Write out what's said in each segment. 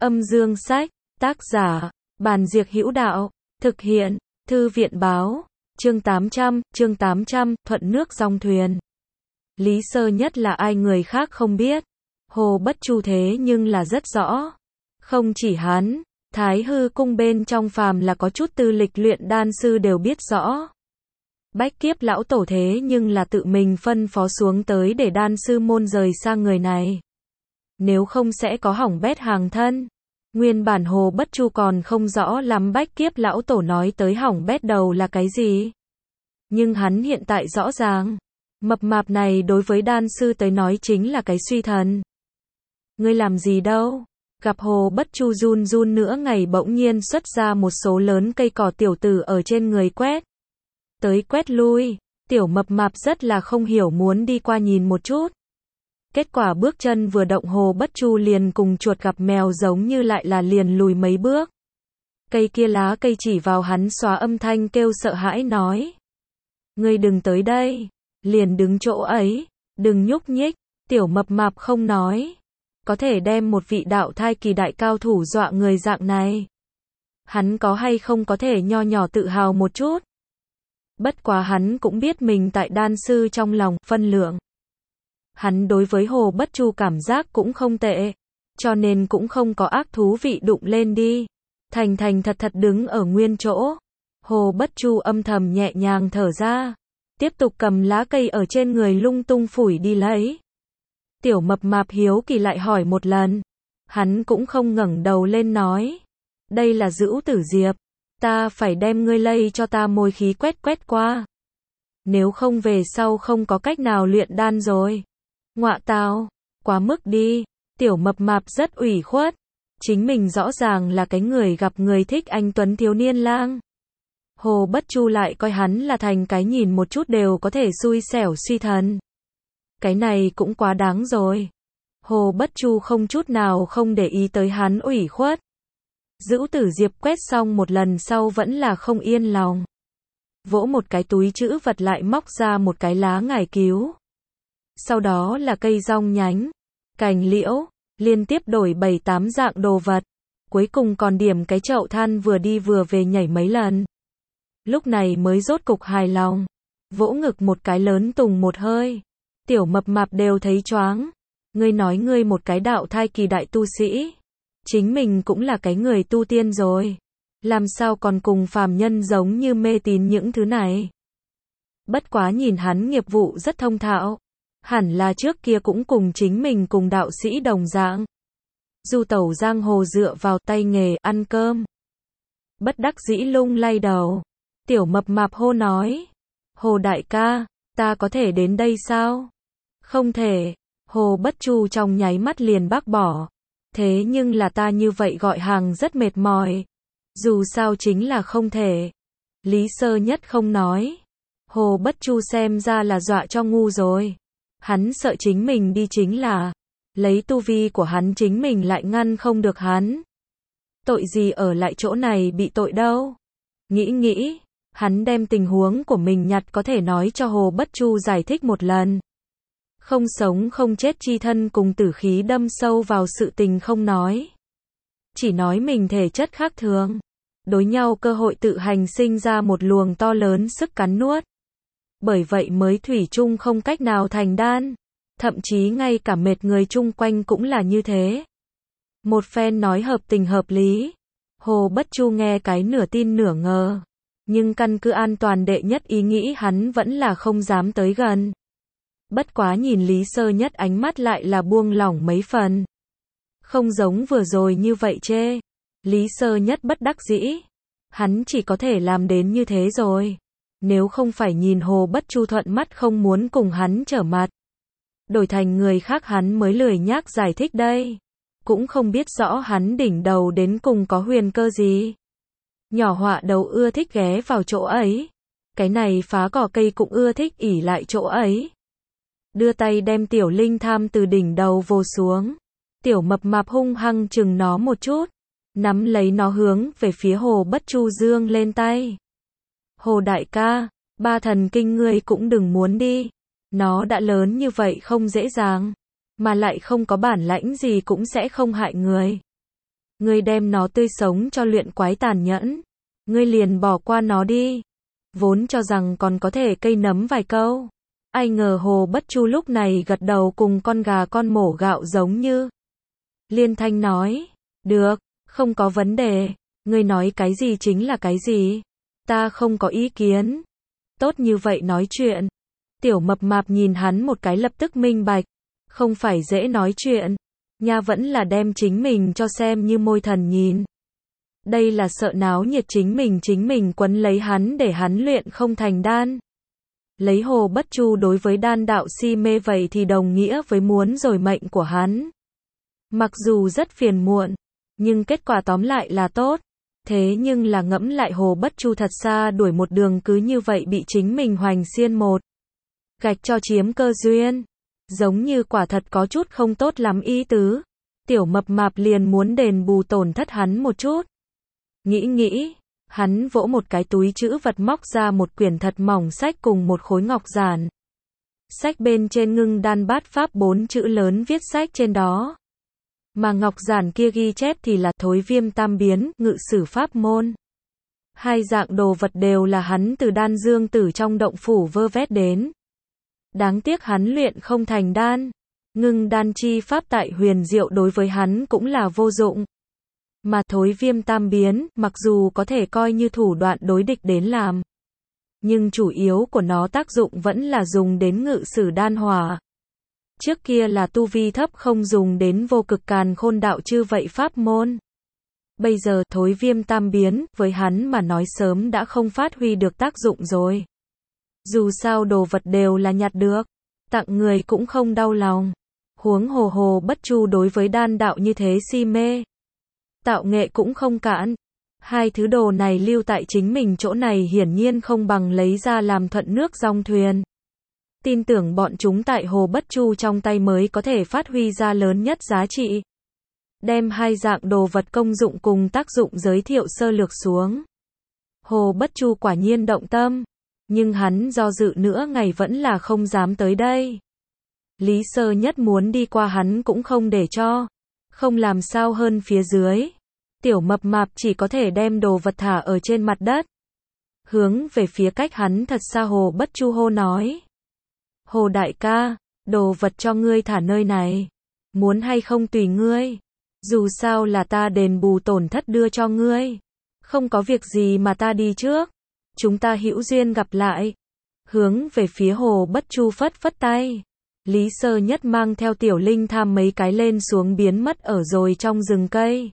Âm dương sách, tác giả, Bàn Diệc Hữu Đạo, thực hiện, Thư viện báo, chương 800, thuận nước dòng thuyền. Lý Sơ Nhất là ai người khác không biết, Hồ Bất Chu thế nhưng là rất rõ. Không chỉ hắn, Thái Hư cung bên trong phàm là có chút tư lịch luyện đan sư đều biết rõ. Bách Kiếp lão tổ thế nhưng là tự mình phân phó xuống tới để đan sư môn rời xa người này. Nếu không sẽ có hỏng bét hàng thân. Nguyên bản Hồ Bất Chu còn không rõ lắm Bách Kiếp lão tổ nói tới hỏng bét đầu là cái gì. Nhưng hắn hiện tại rõ ràng, mập mạp này đối với đan sư tới nói chính là cái suy thần. Ngươi làm gì đâu? Gặp Hồ Bất Chu run run nữa ngày bỗng nhiên xuất ra một số lớn cây cỏ tiểu tử ở trên người quét tới quét lui, tiểu mập mạp rất là không hiểu muốn đi qua nhìn một chút. Kết quả bước chân vừa động Hồ Bất Chu liền cùng chuột gặp mèo giống như lại là liền lùi mấy bước. Cây kia lá cây chỉ vào hắn xóa âm thanh kêu sợ hãi nói. Ngươi đừng tới đây, liền đứng chỗ ấy, đừng nhúc nhích, tiểu mập mạp không nói. Có thể đem một vị đạo thai kỳ đại cao thủ dọa người dạng này. Hắn có hay không có thể nho nhỏ tự hào một chút. Bất quá hắn cũng biết mình tại đan sư trong lòng phân lượng. Hắn đối với Hồ Bất Chu cảm giác cũng không tệ, cho nên cũng không có ác thú vị đụng lên đi. Thành thật thật đứng ở nguyên chỗ. Hồ Bất Chu âm thầm nhẹ nhàng thở ra, tiếp tục cầm lá cây ở trên người lung tung phủi đi lấy. Tiểu mập mạp hiếu kỳ lại hỏi một lần. Hắn cũng không ngẩng đầu lên nói. Đây là Dữu Tử Diệp. Ta phải đem ngươi lây cho ta môi khí quét qua. Nếu không về sau không có cách nào luyện đan rồi. Ngọa tào, quá mức đi. Tiểu mập mạp rất ủy khuất. Chính mình rõ ràng là cái người gặp người thích anh tuấn thiếu niên lang. Hồ Bất Chu lại coi hắn là thành cái nhìn một chút đều có thể xui xẻo suy thần. Cái này cũng quá đáng rồi. Hồ Bất Chu không chút nào không để ý tới hắn ủy khuất. Dữu Tử Diệp quét xong một lần sau vẫn là không yên lòng. Vỗ một cái túi trữ vật lại móc ra một cái lá ngải cứu. Sau đó là cây rong nhánh, cành liễu, liên tiếp đổi 7-8 dạng đồ vật. Cuối cùng còn điểm cái chậu than vừa đi vừa về nhảy mấy lần. Lúc này mới rốt cục hài lòng. Vỗ ngực một cái lớn tùng một hơi. Tiểu mập mạp đều thấy choáng. Ngươi nói ngươi một cái đạo thai kỳ đại tu sĩ. Chính mình cũng là cái người tu tiên rồi. Làm sao còn cùng phàm nhân giống như mê tín những thứ này. Bất quá nhìn hắn nghiệp vụ rất thông thạo. Hẳn là trước kia cũng cùng chính mình cùng đạo sĩ đồng dạng. Du tẩu giang hồ dựa vào tay nghề ăn cơm. Bất đắc dĩ lung lay đầu. Tiểu mập mạp hô nói. Hồ đại ca, ta có thể đến đây sao? Không thể. Hồ Bất Chu trong nháy mắt liền bác bỏ. Thế nhưng là ta như vậy gọi hàng rất mệt mỏi. Dù sao chính là không thể. Lý Sơ Nhất không nói. Hồ Bất Chu xem ra là dọa cho ngu rồi. Hắn sợ chính mình đi chính là lấy tu vi của hắn chính mình lại ngăn không được hắn. Tội gì ở lại chỗ này bị tội đâu. Nghĩ, hắn đem tình huống của mình nhặt có thể nói cho Hồ Bất Chu giải thích một lần. Không sống không chết chi thân cùng tử khí đâm sâu vào sự tình không nói. Chỉ nói mình thể chất khác thường. Đối nhau cơ hội tự hành sinh ra một luồng to lớn sức cắn nuốt. Bởi vậy mới thủy chung không cách nào thành đan. Thậm chí ngay cả mệt người chung quanh cũng là như thế. Một phen nói hợp tình hợp lý. Hồ Bất Chu nghe cái nửa tin nửa ngờ. Nhưng căn cứ an toàn đệ nhất ý nghĩ hắn vẫn là không dám tới gần. Bất quá nhìn Lý Sơ Nhất ánh mắt lại là buông lỏng mấy phần. Không giống vừa rồi như vậy chê. Lý Sơ Nhất bất đắc dĩ. Hắn chỉ có thể làm đến như thế rồi. Nếu không phải nhìn Hồ Bất Chu thuận mắt không muốn cùng hắn trở mặt. Đổi thành người khác hắn mới lười nhác giải thích đây. Cũng không biết rõ hắn đỉnh đầu đến cùng có huyền cơ gì. Nhỏ họa đầu ưa thích ghé vào chỗ ấy. Cái này phá cỏ cây cũng ưa thích ỉ lại chỗ ấy. Đưa tay đem tiểu linh tham từ đỉnh đầu vồ xuống. Tiểu mập mạp hung hăng chừng nó một chút. Nắm lấy nó hướng về phía Hồ Bất Chu dương lên tay. Hồ đại ca, ba thần kinh ngươi cũng đừng muốn đi. Nó đã lớn như vậy không dễ dàng. Mà lại không có bản lãnh gì cũng sẽ không hại người. Ngươi đem nó tươi sống cho luyện quái tàn nhẫn. Ngươi liền bỏ qua nó đi. Vốn cho rằng còn có thể cây nấm vài câu. Ai ngờ Hồ Bất Chu lúc này gật đầu cùng con gà con mổ gạo giống như. Liên thanh nói, được, không có vấn đề, ngươi nói cái gì chính là cái gì. Ta không có ý kiến. Tốt như vậy nói chuyện. Tiểu mập mạp nhìn hắn một cái lập tức minh bạch. Không phải dễ nói chuyện. Nha vẫn là đem chính mình cho xem như môi thần nhìn. Đây là sợ náo nhiệt chính mình quấn lấy hắn để hắn luyện không thành đan. Lấy Hồ Bất Chu đối với đan đạo si mê vậy thì đồng nghĩa với muốn rồi mệnh của hắn. Mặc dù rất phiền muộn, nhưng kết quả tóm lại là tốt. Thế nhưng là ngẫm lại Hồ Bất Chu thật xa đuổi một đường cứ như vậy bị chính mình hoành xiên một gạch cho chiếm cơ duyên. Giống như quả thật có chút không tốt lắm ý tứ. Tiểu mập mạp liền muốn đền bù tổn thất hắn một chút. Nghĩ, hắn vỗ một cái túi trữ vật móc ra một quyển thật mỏng sách cùng một khối ngọc giản. Sách bên trên ngưng đan bát pháp 4 chữ lớn viết sách trên đó. Mà ngọc giản kia ghi chép thì là thối viêm tam biến, ngự sử pháp môn. Hai dạng đồ vật đều là hắn từ đan dương tử trong động phủ vơ vét đến. Đáng tiếc hắn luyện không thành đan. Ngưng đan chi pháp tại huyền diệu đối với hắn cũng là vô dụng. Mà thối viêm tam biến, mặc dù có thể coi như thủ đoạn đối địch đến làm. Nhưng chủ yếu của nó tác dụng vẫn là dùng đến ngự sử đan hỏa. Trước kia là tu vi thấp không dùng đến vô cực càn khôn đạo chư vậy pháp môn. Bây giờ thối viêm tam biến, với hắn mà nói sớm đã không phát huy được tác dụng rồi. Dù sao đồ vật đều là nhặt được, tặng người cũng không đau lòng. Huống hồ Hồ Bất Chu đối với đan đạo như thế si mê. Tạo nghệ cũng không cạn. Hai thứ đồ này lưu tại chính mình chỗ này hiển nhiên không bằng lấy ra làm thuận nước dong thuyền. Tin tưởng bọn chúng tại Hồ Bất Chu trong tay mới có thể phát huy ra lớn nhất giá trị. Đem hai dạng đồ vật công dụng cùng tác dụng giới thiệu sơ lược xuống. Hồ Bất Chu quả nhiên động tâm. Nhưng hắn do dự nữa ngày vẫn là không dám tới đây. Lý Sơ Nhất muốn đi qua hắn cũng không để cho. Không làm sao hơn phía dưới. Tiểu mập mạp chỉ có thể đem đồ vật thả ở trên mặt đất. Hướng về phía cách hắn thật xa Hồ Bất Chu hô nói. Hồ đại ca, đồ vật cho ngươi thả nơi này. Muốn hay không tùy ngươi. Dù sao là ta đền bù tổn thất đưa cho ngươi. Không có việc gì mà ta đi trước. Chúng ta hữu duyên gặp lại. Hướng về phía Hồ Bất Chu phất phất tay. Lý Sơ Nhất mang theo Tiểu Linh Tham mấy cái lên xuống biến mất ở rồi trong rừng cây.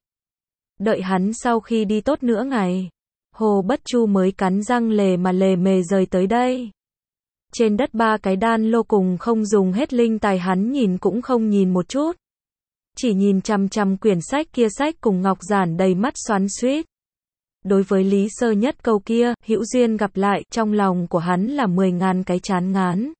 Đợi hắn sau khi đi tốt nửa ngày, Hồ Bất Chu mới cắn răng lề mà lề mề rời tới đây. Trên đất 3 cái đan lô cùng không dùng hết linh tài hắn nhìn cũng không nhìn một chút. Chỉ nhìn chằm chằm quyển sách kia, sách cùng ngọc giản đầy mắt xoắn xuýt. Đối với Lý Sơ Nhất câu kia, hữu duyên gặp lại, trong lòng của hắn là 10.000 cái chán ngán.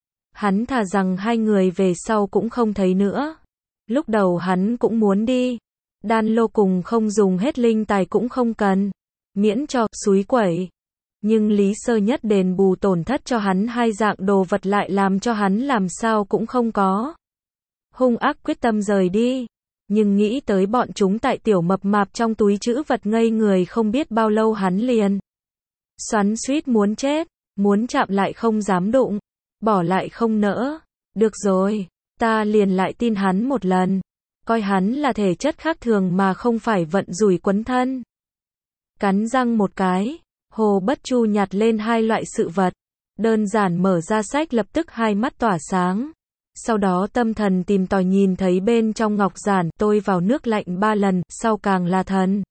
Hắn thà rằng hai người về sau cũng không thấy nữa. Lúc đầu hắn cũng muốn đi. Đan lô cùng không dùng hết linh tài cũng không cần. Miễn cho xúi quẩy. Nhưng Lý Sơ Nhất đền bù tổn thất cho hắn hai dạng đồ vật lại làm cho hắn làm sao cũng không có. Hung ác quyết tâm rời đi. Nhưng nghĩ tới bọn chúng tại tiểu mập mạp trong túi trữ vật ngây người không biết bao lâu hắn liền xoắn xuýt muốn chết. Muốn chạm lại không dám đụng. Bỏ lại không nỡ. Được rồi, ta liền lại tin hắn một lần. Coi hắn là thể chất khác thường mà không phải vận rủi quấn thân. Cắn răng một cái, Hồ Bất Chu nhặt lên hai loại sự vật. Đơn giản mở ra sách lập tức hai mắt tỏa sáng. Sau đó tâm thần tìm tòi nhìn thấy bên trong ngọc giản tôi vào nước lạnh 3 lần, sau càng là thần.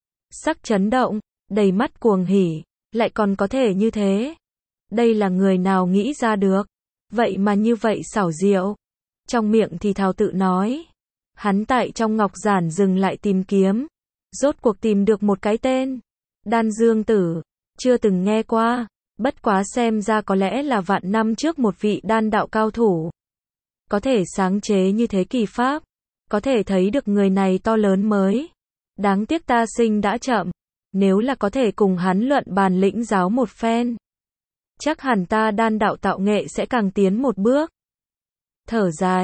Sắc chấn động, đầy mắt cuồng hỉ, lại còn có thể như thế. Đây là người nào nghĩ ra được. Vậy mà như vậy xảo diệu. Trong miệng thì thào tự nói. Hắn tại trong ngọc giản dừng lại tìm kiếm. Rốt cuộc tìm được một cái tên. Đan Dương Tử. Chưa từng nghe qua. Bất quá xem ra có lẽ là vạn năm trước một vị đan đạo cao thủ. Có thể sáng chế như thế kỳ pháp. Có thể thấy được người này to lớn mới. Đáng tiếc ta sinh đã chậm. Nếu là có thể cùng hắn luận bàn lĩnh giáo một phen. Chắc hẳn ta đan đạo tạo nghệ sẽ càng tiến một bước. Thở dài.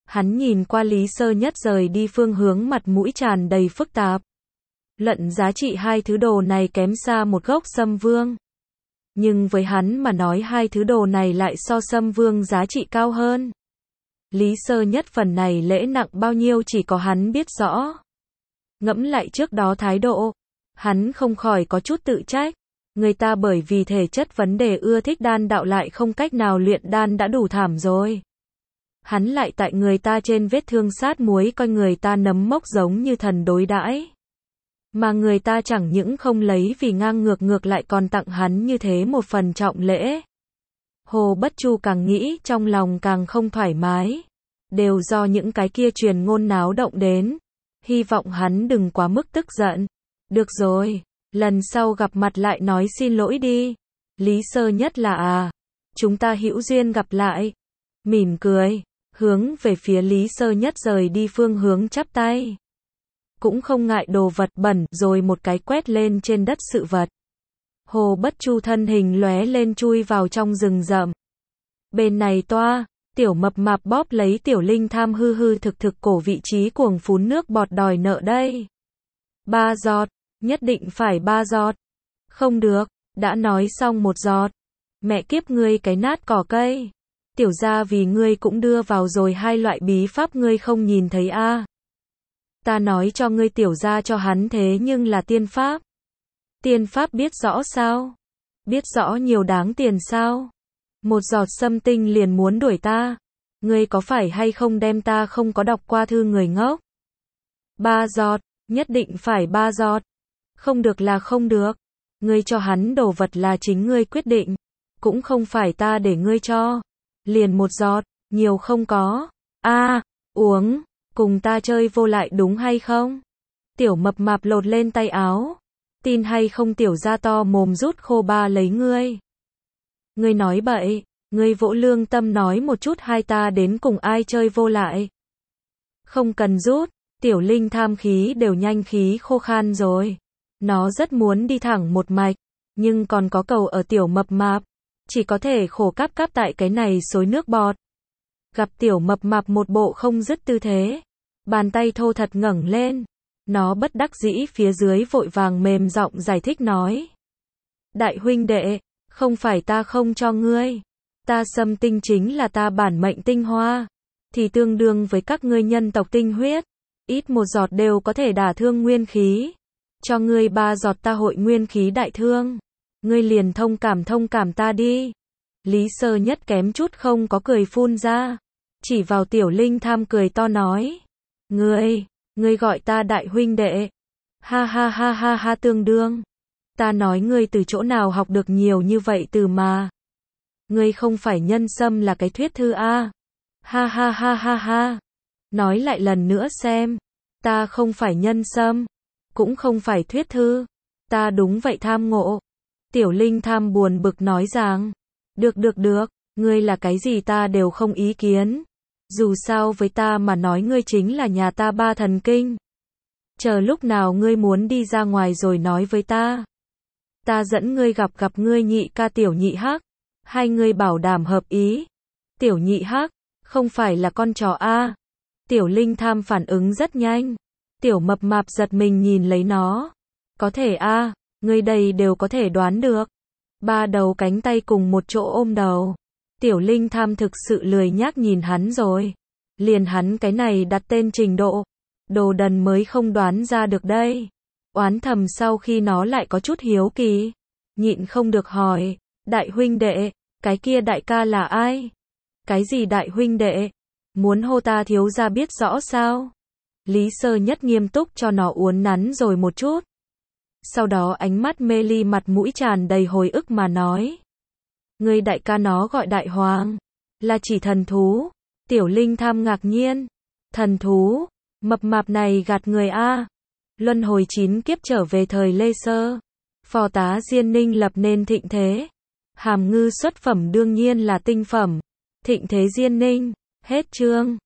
Hắn nhìn qua Lý Sơ Nhất rời đi phương hướng, mặt mũi tràn đầy phức tạp. Luận giá trị hai thứ đồ này kém xa một gốc Sâm Vương. Nhưng với hắn mà nói hai thứ đồ này lại so Sâm Vương giá trị cao hơn. Lý Sơ Nhất phần này lễ nặng bao nhiêu chỉ có hắn biết rõ. Ngẫm lại trước đó thái độ, hắn không khỏi có chút tự trách. Người ta bởi vì thể chất vấn đề ưa thích đan đạo lại không cách nào luyện đan đã đủ thảm rồi. Hắn lại tại người ta trên vết thương sát muối coi người ta nấm mốc giống như thần đối đãi. Mà người ta chẳng những không lấy vì ngang ngược lại còn tặng hắn như thế một phần trọng lễ. Hồ Bất Chu càng nghĩ trong lòng càng không thoải mái. Đều do những cái kia truyền ngôn náo động đến. Hy vọng hắn đừng quá mức tức giận. Được rồi, lần sau gặp mặt lại nói xin lỗi đi. Lý Sơ Nhất là chúng ta hữu duyên gặp lại. Mỉm cười, hướng về phía Lý Sơ Nhất rời đi phương hướng chắp tay. Cũng không ngại đồ vật bẩn rồi một cái quét lên trên đất sự vật. Hồ Bất Chu thân hình lóe lên chui vào trong rừng rậm. Bên này toa, Tiểu Mập Mạp bóp lấy Tiểu Linh Tham hư hư thực cổ vị trí cuồng phún nước bọt đòi nợ đây. 3 giọt, nhất định phải 3 giọt. Không được, đã nói xong 1 giọt. Mẹ kiếp ngươi cái nát cỏ cây. Tiểu gia vì ngươi cũng đưa vào rồi 2 loại bí pháp ngươi không nhìn thấy Ta nói cho ngươi tiểu gia cho hắn thế nhưng là tiên pháp. Tiên pháp biết rõ sao? Biết rõ nhiều đáng tiền sao? 1 giọt Sâm Tinh liền muốn đuổi ta. Ngươi có phải hay không đem ta không có đọc qua thư người ngốc? 3 giọt, nhất định phải 3 giọt. Không được là không được. Ngươi cho hắn đồ vật là chính ngươi quyết định. Cũng không phải ta để ngươi cho. Liền 1 giọt, nhiều không có. Uống, cùng ta chơi vô lại đúng hay không? Tiểu Mập Mạp lột lên tay áo. Tin hay không tiểu gia to mồm rút khô ba lấy ngươi. Ngươi nói bậy, ngươi vỗ lương tâm nói một chút hai ta đến cùng ai chơi vô lại. Không cần rút, Tiểu Linh Tham khí đều nhanh khí khô khan rồi. Nó rất muốn đi thẳng một mạch, nhưng còn có cầu ở Tiểu Mập Mạp. Chỉ có thể khổ cáp cáp tại cái này xối nước bọt. Gặp Tiểu Mập Mạp một bộ không dứt tư thế. Bàn tay thô thật ngẩng lên. Nó bất đắc dĩ phía dưới vội vàng mềm giọng giải thích nói. Đại huynh đệ, không phải ta không cho ngươi. Ta Sâm Tinh chính là ta bản mệnh tinh hoa. Thì tương đương với các ngươi nhân tộc tinh huyết. Ít 1 giọt đều có thể đả thương nguyên khí. Cho ngươi 3 giọt ta hội nguyên khí đại thương. Ngươi liền thông cảm ta đi. Lý Sơ Nhất kém chút không có cười phun ra. Chỉ vào Tiểu Linh Tham cười to nói. Ngươi gọi ta đại huynh đệ. Ha ha ha ha ha tương đương. Ta nói ngươi từ chỗ nào học được nhiều như vậy từ mà. Ngươi không phải nhân sâm là cái thuyết thư Ha ha ha ha ha. Nói lại lần nữa xem. Ta không phải nhân sâm. Cũng không phải thuyết thư. Ta đúng vậy tham ngộ. Tiểu Linh Tham buồn bực nói rằng. Được, ngươi là cái gì ta đều không ý kiến. Dù sao với ta mà nói ngươi chính là nhà ta ba thần kinh. Chờ lúc nào ngươi muốn đi ra ngoài rồi nói với ta. Ta dẫn ngươi gặp ngươi nhị ca Tiểu Nhị Hắc. Hai người bảo đảm hợp ý. Tiểu Nhị Hắc, không phải là con chó Tiểu Linh Tham phản ứng rất nhanh. Tiểu Mập Mạp giật mình nhìn lấy nó. Có thể ngươi đây đều có thể đoán được. 3 đầu cánh tay cùng một chỗ ôm đầu. Tiểu Linh Tham thực sự lười nhác nhìn hắn rồi. Liền hắn cái này đặt tên trình độ. Đồ đần mới không đoán ra được đây. Oán thầm sau khi nó lại có chút hiếu kỳ. Nhịn không được hỏi. Đại huynh đệ, cái kia đại ca là ai? Cái gì đại huynh đệ? Muốn hô ta thiếu gia biết rõ sao? Lý Sơ Nhất nghiêm túc cho nó uốn nắn rồi một chút. Sau đó ánh mắt mê ly mặt mũi tràn đầy hồi ức mà nói. Người đại ca nó gọi đại hoàng. Là chỉ thần thú. Tiểu Linh Tham ngạc nhiên. Thần thú? Mập mạp này gạt người Luân hồi 9 kiếp trở về thời Lê Sơ. Phò tá Diên Ninh lập nên thịnh thế. Hàm ngư xuất phẩm đương nhiên là tinh phẩm. Thịnh thế Diên Ninh. Hết chương.